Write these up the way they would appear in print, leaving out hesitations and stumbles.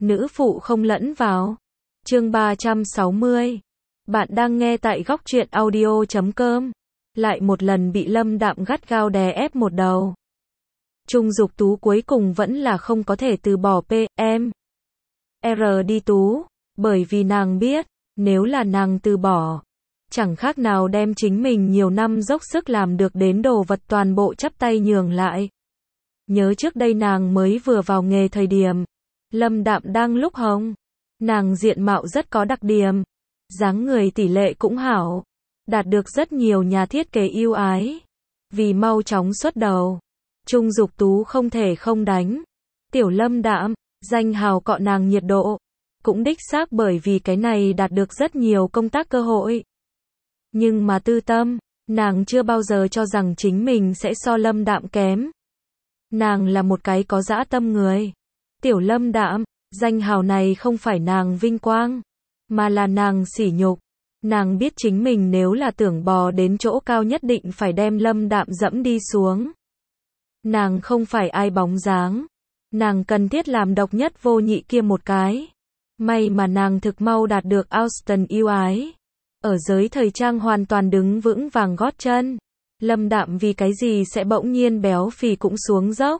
nữ phụ không lẫn vào. Chương 360. Bạn đang nghe tại góc truyện audio.com. Lại một lần bị Lâm Đạm gắt gao đè ép một đầu. Trung Dục Tú cuối cùng vẫn là không có thể từ bỏ PM. đi Tú, bởi vì nàng biết, nếu là nàng từ bỏ, chẳng khác nào đem chính mình nhiều năm dốc sức làm được đến đồ vật toàn bộ chắp tay nhường lại. Nhớ trước đây nàng mới vừa vào nghề thời điểm, Lâm Đạm đang lúc hồng, nàng diện mạo rất có đặc điểm, dáng người tỷ lệ cũng hảo, đạt được rất nhiều nhà thiết kế yêu ái. Vì mau chóng xuất đầu, Trung Dục Tú không thể không đánh tiểu Lâm Đạm, danh hào cọ nàng nhiệt độ, cũng đích xác bởi vì cái này đạt được rất nhiều công tác cơ hội. Nhưng mà tư tâm, nàng chưa bao giờ cho rằng chính mình sẽ so Lâm Đạm kém. Nàng là một cái có dã tâm người. Tiểu Lâm Đạm, danh hào này không phải nàng vinh quang, mà là nàng sỉ nhục. Nàng biết chính mình nếu là tưởng bò đến chỗ cao nhất định phải đem Lâm Đạm dẫm đi xuống. Nàng không phải ai bóng dáng. Nàng cần thiết làm độc nhất vô nhị kia một cái. May mà nàng thực mau đạt được Austin yêu ái. Ở giới thời trang hoàn toàn đứng vững vàng gót chân. Lâm Đạm vì cái gì sẽ bỗng nhiên béo phì cũng xuống dốc.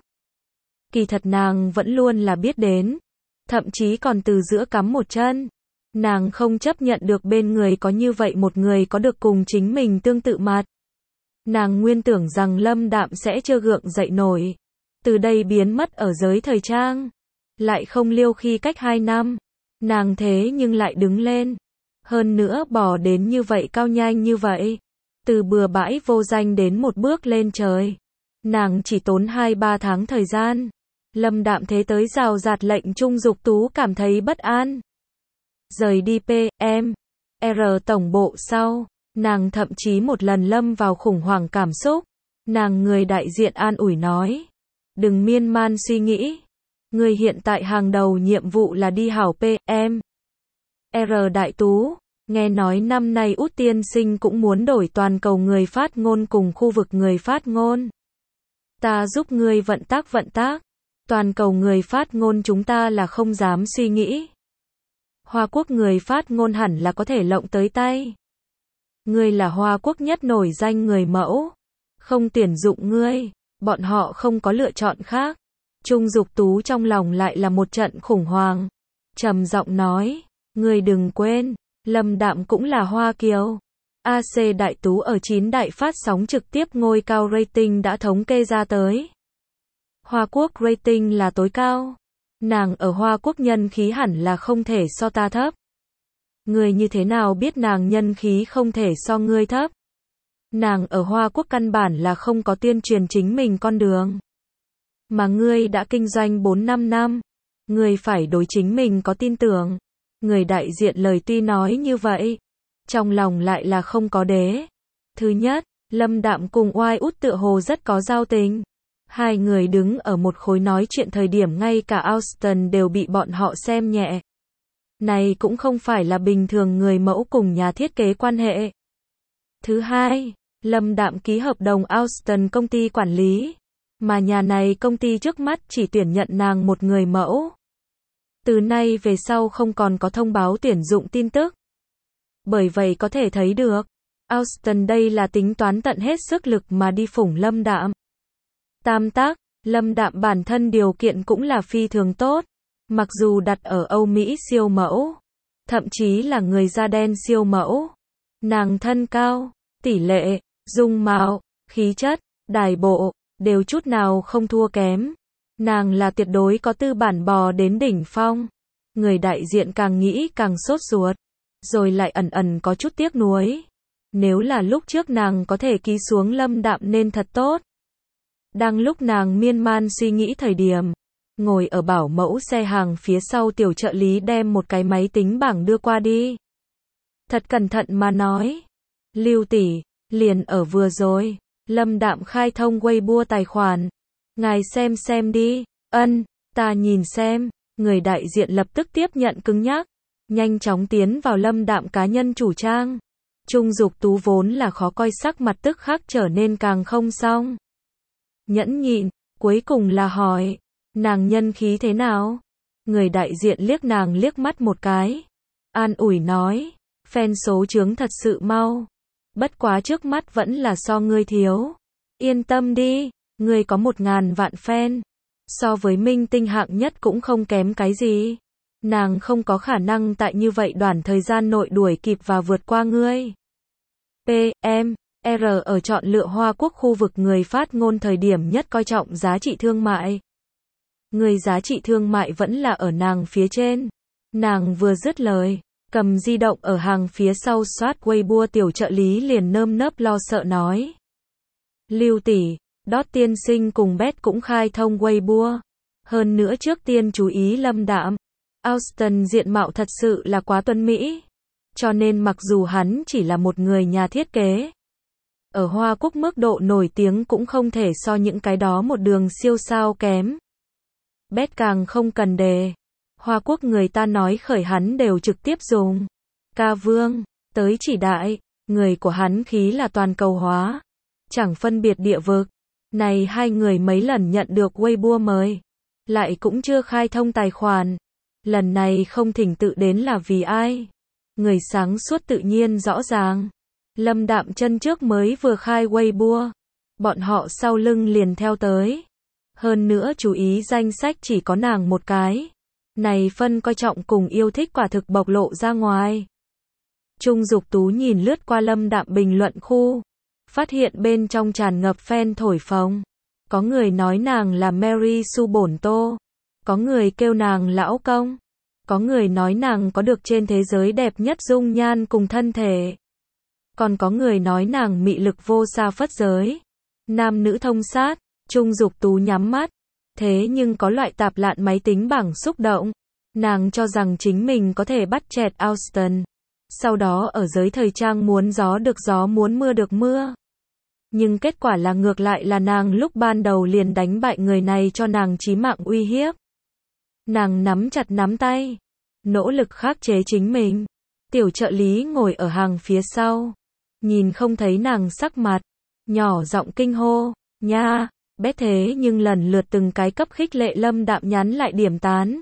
Kỳ thật nàng vẫn luôn là biết đến. Thậm chí còn từ giữa cắm một chân. Nàng không chấp nhận được bên người có như vậy một người có được cùng chính mình tương tự mặt. Nàng nguyên tưởng rằng Lâm Đạm sẽ chưa gượng dậy nổi. Từ đây biến mất ở giới thời trang. Lại không liêu khi cách 2 năm. Nàng thế nhưng lại đứng lên. Hơn nữa bỏ đến như vậy cao nhanh như vậy. Từ bừa bãi vô danh đến một bước lên trời. Nàng chỉ tốn 2-3 tháng thời gian. Lâm Đạm thế tới rào rạt lệnh Trung Dục Tú cảm thấy bất an. Rời đi PM. Tổng bộ sau. Nàng thậm chí một lần lâm vào khủng hoảng cảm xúc. Nàng người đại diện an ủi nói. Đừng miên man suy nghĩ. Người hiện tại hàng đầu nhiệm vụ là đi hảo PM. Đại Tú. Nghe nói năm nay Út tiên sinh cũng muốn đổi toàn cầu người phát ngôn cùng khu vực người phát ngôn. Ta giúp ngươi vận tác. Toàn cầu người phát ngôn chúng ta là không dám suy nghĩ. Hoa Quốc người phát ngôn hẳn là có thể lộng tới tay. Ngươi là Hoa Quốc nhất nổi danh người mẫu. Không tuyển dụng ngươi, bọn họ không có lựa chọn khác. Trung Dục Tú trong lòng lại là một trận khủng hoảng. Trầm giọng nói, ngươi đừng quên. Lâm Đạm cũng là Hoa Kiều. Đại Tú ở 9 đại phát sóng trực tiếp ngôi cao rating đã thống kê ra tới. Hoa Quốc rating là tối cao. Nàng ở Hoa Quốc nhân khí hẳn là không thể so ta thấp. Ngươi như thế nào biết nàng nhân khí không thể so ngươi thấp? Nàng ở Hoa Quốc căn bản là không có tuyên truyền chính mình con đường. Mà ngươi đã kinh doanh 4-5 năm. Ngươi phải đối chính mình có tin tưởng. Người đại diện lời tuy nói như vậy, trong lòng lại là không có đế. Thứ nhất, Lâm Đạm cùng Oai Út tựa hồ rất có giao tình. Hai người đứng ở một khối nói chuyện thời điểm ngay cả Austin đều bị bọn họ xem nhẹ. Này cũng không phải là bình thường người mẫu cùng nhà thiết kế quan hệ. Thứ hai, Lâm Đạm ký hợp đồng Austin công ty quản lý, mà nhà này công ty trước mắt chỉ tuyển nhận nàng một người mẫu. Từ nay về sau không còn có thông báo tuyển dụng tin tức. Bởi vậy có thể thấy được, Austin đây là tính toán tận hết sức lực mà đi phủng Lâm Đạm. Tam tác, Lâm Đạm bản thân điều kiện cũng là phi thường tốt. Mặc dù đặt ở Âu Mỹ siêu mẫu, thậm chí là người da đen siêu mẫu. Nàng thân cao, tỷ lệ, dung mạo, khí chất, đài bộ, đều chút nào không thua kém. Nàng là tuyệt đối có tư bản bò đến đỉnh phong. Người đại diện càng nghĩ càng sốt ruột, rồi lại ẩn ẩn có chút tiếc nuối. Nếu là lúc trước nàng có thể ký xuống Lâm Đạm nên thật tốt. Đang lúc nàng miên man suy nghĩ thời điểm, ngồi ở bảo mẫu xe hàng phía sau tiểu trợ lý đem một cái máy tính bảng đưa qua đi. Thật cẩn thận mà nói. Lưu tỷ, liền ở vừa rồi, Lâm Đạm khai thông Weibo tài khoản. Ngài xem đi. Ta nhìn xem. Người đại diện lập tức tiếp nhận cứng nhắc. Nhanh chóng tiến vào Lâm Đạm cá nhân chủ trang. Trung Dục Tú vốn là khó coi sắc mặt tức khắc trở nên càng không xong. Nhẫn nhịn, cuối cùng là hỏi. Nàng nhân khí thế nào? Người đại diện liếc nàng liếc mắt một cái. An ủi nói, fan số chướng thật sự mau. Bất quá trước mắt vẫn là so ngươi thiếu. Yên tâm đi, ngươi có 1000 vạn fan. So với minh tinh hạng nhất cũng không kém cái gì. Nàng không có khả năng tại như vậy đoạn thời gian nội đuổi kịp và vượt qua ngươi. PM, R ở chọn lựa Hoa Quốc khu vực người phát ngôn thời điểm nhất coi trọng giá trị thương mại. Người giá trị thương mại vẫn là ở nàng phía trên. Nàng vừa dứt lời, cầm di động ở hàng phía sau soát Weibo tiểu trợ lý liền nơm nớp lo sợ nói. Lưu tỷ, Đót tiên sinh cùng Bét cũng khai thông Weibo. Hơn nữa trước tiên chú ý Lâm Đạm. Austin diện mạo thật sự là quá tuấn mỹ. Cho nên mặc dù hắn chỉ là một người nhà thiết kế. Ở Hoa Quốc mức độ nổi tiếng cũng không thể so những cái đó một đường siêu sao kém. Bét càng không cần đề. Hoa Quốc người ta nói khởi hắn đều trực tiếp dùng. Ca vương, tới chỉ đại, người của hắn khí là toàn cầu hóa. Chẳng phân biệt địa vực. Này hai người mấy lần nhận được Weibo mời. Lại cũng chưa khai thông tài khoản. Lần này không thỉnh tự đến là vì ai? Người sáng suốt tự nhiên rõ ràng. Lâm Đạm chân trước mới vừa khai Weibo. Bọn họ sau lưng liền theo tới. Hơn nữa chú ý danh sách chỉ có nàng một cái. Này phân coi trọng cùng yêu thích quả thực bộc lộ ra ngoài. Trung Dục Tú nhìn lướt qua Lâm Đạm bình luận khu. Phát hiện bên trong tràn ngập fan thổi phồng. Có người nói nàng là Mary Sue bổn tô. Có người kêu nàng lão công. Có người nói nàng có được trên thế giới đẹp nhất dung nhan cùng thân thể. Còn có người nói nàng mị lực vô xa phất giới. Nam nữ thông sát. Trung Dục Tú nhắm mắt. Thế nhưng có loại tạp lạn máy tính bảng xúc động. Nàng cho rằng chính mình có thể bắt chẹt Austin. Sau đó ở giới thời trang muốn gió được gió muốn mưa được mưa. Nhưng kết quả là ngược lại là nàng lúc ban đầu liền đánh bại người này cho nàng chí mạng uy hiếp. Nàng nắm chặt nắm tay. Nỗ lực khắc chế chính mình. Tiểu trợ lý ngồi ở hàng phía sau. Nhìn không thấy nàng sắc mặt. Nhỏ giọng kinh hô. Nha, Bét thế nhưng lần lượt từng cái cấp khích lệ Lâm Đạm nhắn lại điểm tán.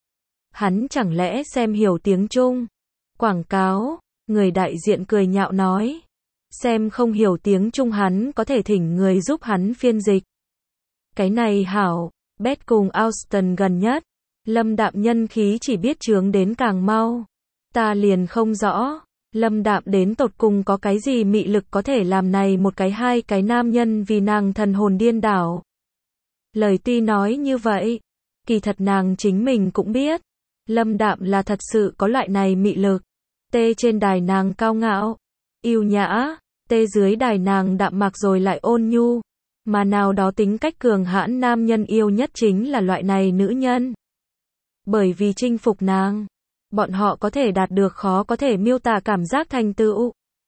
Hắn chẳng lẽ xem hiểu tiếng Trung? Quảng cáo. Người đại diện cười nhạo nói. Xem không hiểu tiếng Trung hắn có thể thỉnh người giúp hắn phiên dịch. Cái này hảo. Bét cùng Austin gần nhất. Lâm Đạm nhân khí chỉ biết chướng đến càng mau. Ta liền không rõ. Lâm Đạm đến tột cùng có cái gì mị lực có thể làm này một cái hai cái nam nhân vì nàng thần hồn điên đảo. Lời tuy nói như vậy. Kỳ thật nàng chính mình cũng biết. Lâm Đạm là thật sự có loại này mị lực. Tê trên đài nàng cao ngạo. Yêu nhã. Tê dưới đài nàng đạm mạc rồi lại ôn nhu. Mà nào đó tính cách cường hãn nam nhân yêu nhất chính là loại này nữ nhân. Bởi vì chinh phục nàng. Bọn họ có thể đạt được khó có thể miêu tả cảm giác thành tựu.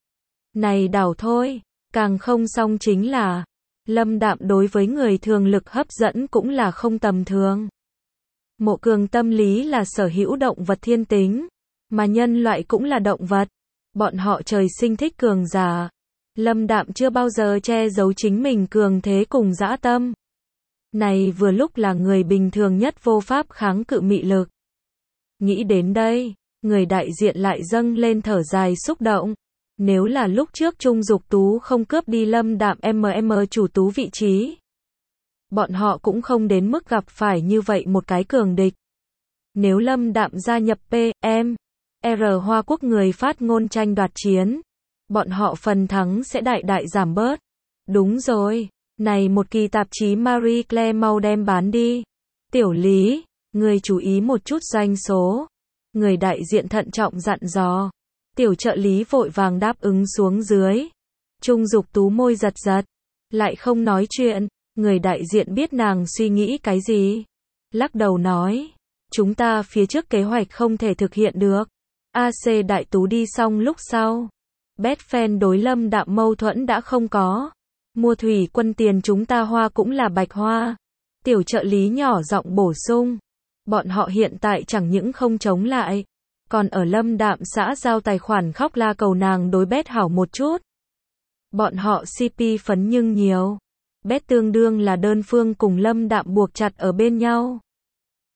Này đảo thôi. Càng không xong chính là. Lâm Đạm đối với người thường lực hấp dẫn cũng là không tầm thường. Mộ cường tâm lý là sở hữu động vật thiên tính. Mà nhân loại cũng là động vật. Bọn họ trời sinh thích cường giả. Lâm Đạm chưa bao giờ che giấu chính mình cường thế cùng dã tâm. Này vừa lúc là người bình thường nhất vô pháp kháng cự mị lực. Nghĩ đến đây, người đại diện lại dâng lên thở dài xúc động. Nếu là lúc trước Trung Dục Tú không cướp đi Lâm Đạm chủ tú vị trí. Bọn họ cũng không đến mức gặp phải như vậy một cái cường địch. Nếu Lâm Đạm gia nhập PM, R Hoa Quốc người phát ngôn tranh đoạt chiến. Bọn họ phần thắng sẽ đại đại giảm bớt. Đúng rồi, này một kỳ tạp chí Marie Claire mau đem bán đi. Tiểu Lý, người chú ý một chút doanh số. Người đại diện thận trọng dặn dò. Tiểu trợ lý vội vàng đáp ứng xuống dưới. Trung Dục Tú môi giật giật. Lại không nói chuyện. Người đại diện biết nàng suy nghĩ cái gì. Lắc đầu nói. Chúng ta phía trước kế hoạch không thể thực hiện được. AC Đại Tú đi xong lúc sau. Bét fan đối Lâm Đạm mâu thuẫn đã không có. Mua thủy quân tiền chúng ta hoa cũng là bạch hoa. Tiểu trợ lý nhỏ giọng bổ sung. Bọn họ hiện tại chẳng những không chống lại. Còn ở Lâm Đạm xã giao tài khoản khóc la cầu nàng đối Bét hảo một chút. Bọn họ CP phấn nhưng nhiều. Bét tương đương là đơn phương cùng Lâm Đạm buộc chặt ở bên nhau.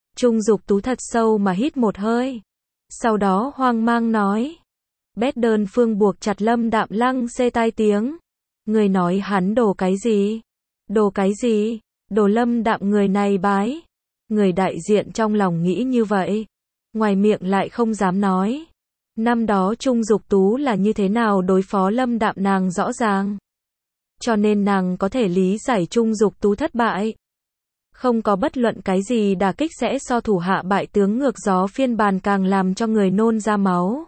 Trung Dục Tú thật sâu mà hít một hơi. Sau đó hoang mang nói. Bét đơn phương buộc chặt Lâm Đạm Lăng xê tai tiếng. Người nói hắn đồ cái gì? Đồ cái gì? Đồ Lâm Đạm người này bái. Người đại diện trong lòng nghĩ như vậy. Ngoài miệng lại không dám nói. Năm đó Trung Dục Tú là như thế nào đối phó Lâm Đạm nàng rõ ràng. Cho nên nàng có thể lý giải Trung Dục Tú thất bại. Không có bất luận cái gì đả kích sẽ so thủ hạ bại tướng ngược gió phiên bản càng làm cho người nôn ra máu.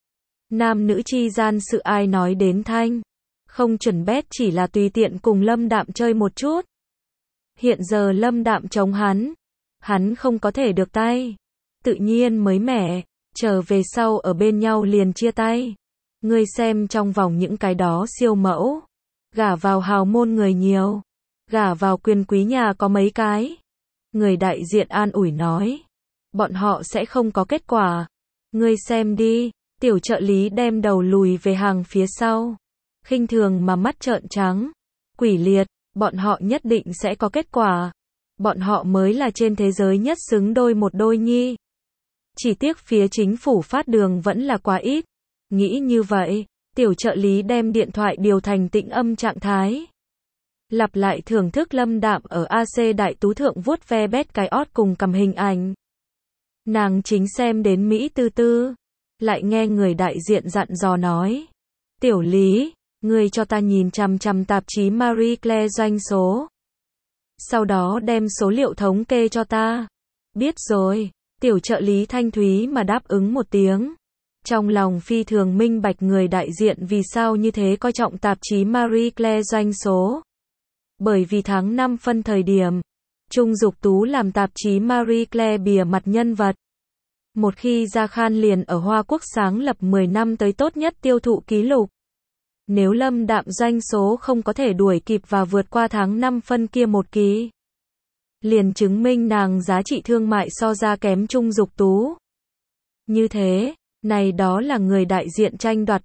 Nam nữ chi gian sự ai nói đến thanh. Không chuẩn bét chỉ là tùy tiện cùng Lâm Đạm chơi một chút. Hiện giờ Lâm Đạm chống hắn. Hắn không có thể được tay. Tự nhiên mới mẻ. Trở về sau ở bên nhau liền chia tay. Ngươi xem trong vòng những cái đó siêu mẫu. Gả vào hào môn người nhiều. Gả vào quyền quý nhà có mấy cái. Người đại diện an ủi nói. Bọn họ sẽ không có kết quả. Ngươi xem đi. Tiểu trợ lý đem đầu lùi về hàng phía sau. Khinh thường mà mắt trợn trắng. Quỷ liệt. Bọn họ nhất định sẽ có kết quả. Bọn họ mới là trên thế giới nhất xứng đôi một đôi nhi. Chỉ tiếc phía chính phủ phát đường vẫn là quá ít. Nghĩ như vậy, tiểu trợ lý đem điện thoại điều thành tĩnh âm trạng thái. Lặp lại thưởng thức Lâm Đạm ở AC Đại Tú Thượng vuốt ve bét cái ót cùng cầm hình ảnh. Nàng chính xem đến Mỹ tư tư. Lại nghe người đại diện dặn dò nói. Tiểu lý, ngươi cho ta nhìn chằm chằm tạp chí Marie Claire doanh số. Sau đó đem số liệu thống kê cho ta. Biết rồi. Tiểu trợ lý thanh thúy mà đáp ứng một tiếng. Trong lòng phi thường minh bạch người đại diện vì sao như thế coi trọng tạp chí Marie Claire doanh số. Bởi vì tháng 5 phân thời điểm, Trung Dục Tú làm tạp chí Marie Claire bìa mặt nhân vật. Một khi ra khan liền ở Hoa Quốc sáng lập 10 năm tới tốt nhất tiêu thụ ký lục. Nếu Lâm Đạm doanh số không có thể đuổi kịp và vượt qua tháng 5 phân kia một kỳ, liền chứng minh nàng giá trị thương mại so ra kém Trung Dục Tú. Như thế, này đó là người đại diện tranh đoạt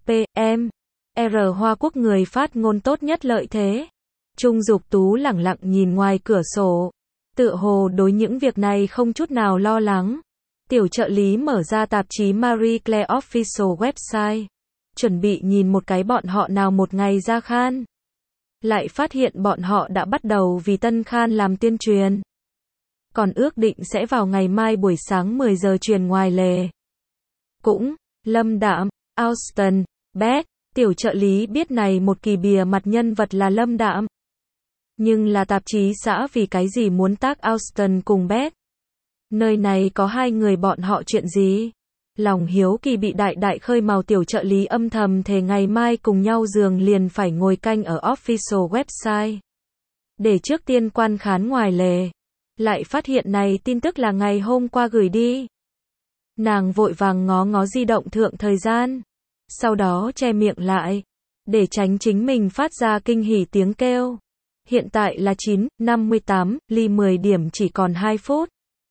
PM.R Hoa Quốc người phát ngôn tốt nhất lợi thế. Trung Dục Tú lẳng lặng nhìn ngoài cửa sổ. Tựa hồ đối những việc này không chút nào lo lắng. Tiểu trợ lý mở ra tạp chí Marie Claire Official Website. Chuẩn bị nhìn một cái bọn họ nào một ngày ra khan. Lại phát hiện bọn họ đã bắt đầu vì tân khan làm tuyên truyền. Còn ước định sẽ vào ngày mai buổi sáng 10 giờ truyền ngoài lề. Cũng, Lâm Đạm, Austin, Bét, tiểu trợ lý biết này một kỳ bìa mặt nhân vật là Lâm Đạm. Nhưng là tạp chí xã vì cái gì muốn tác Austin cùng Bét. Nơi này có hai người bọn họ chuyện gì? Lòng hiếu kỳ bị đại đại khơi mào tiểu trợ lý âm thầm thề ngày mai cùng nhau giường liền phải ngồi canh ở official website. Để trước tiên quan khán ngoài lề. Lại phát hiện này tin tức là ngày hôm qua gửi đi. Nàng vội vàng ngó ngó di động thượng thời gian. Sau đó che miệng lại. Để tránh chính mình phát ra kinh hỉ tiếng kêu. Hiện tại là 9:58, ly 10 điểm chỉ còn 2 phút.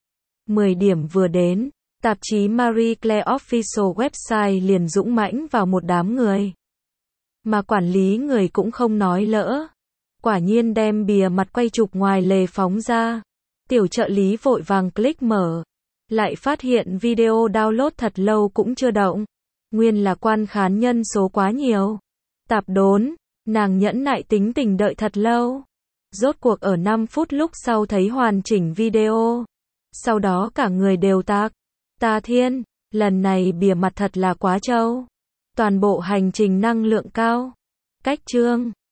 10 điểm vừa đến. Tạp chí Marie Claire Official Website liền dũng mãnh vào một đám người. Mà quản lý người cũng không nói lỡ. Quả nhiên đem bìa mặt quay chụp ngoài lề phóng ra. Tiểu trợ lý vội vàng click mở. Lại phát hiện video download thật lâu cũng chưa động. Nguyên là quan khán nhân số quá nhiều. Tạp đốn, nàng nhẫn nại tính tình đợi thật lâu. Rốt cuộc ở 5 phút lúc sau thấy hoàn chỉnh video. Sau đó cả người đều tạc. Ta thiên, lần này bìa mặt thật là quá trâu. Toàn bộ hành trình năng lượng cao. Cách chương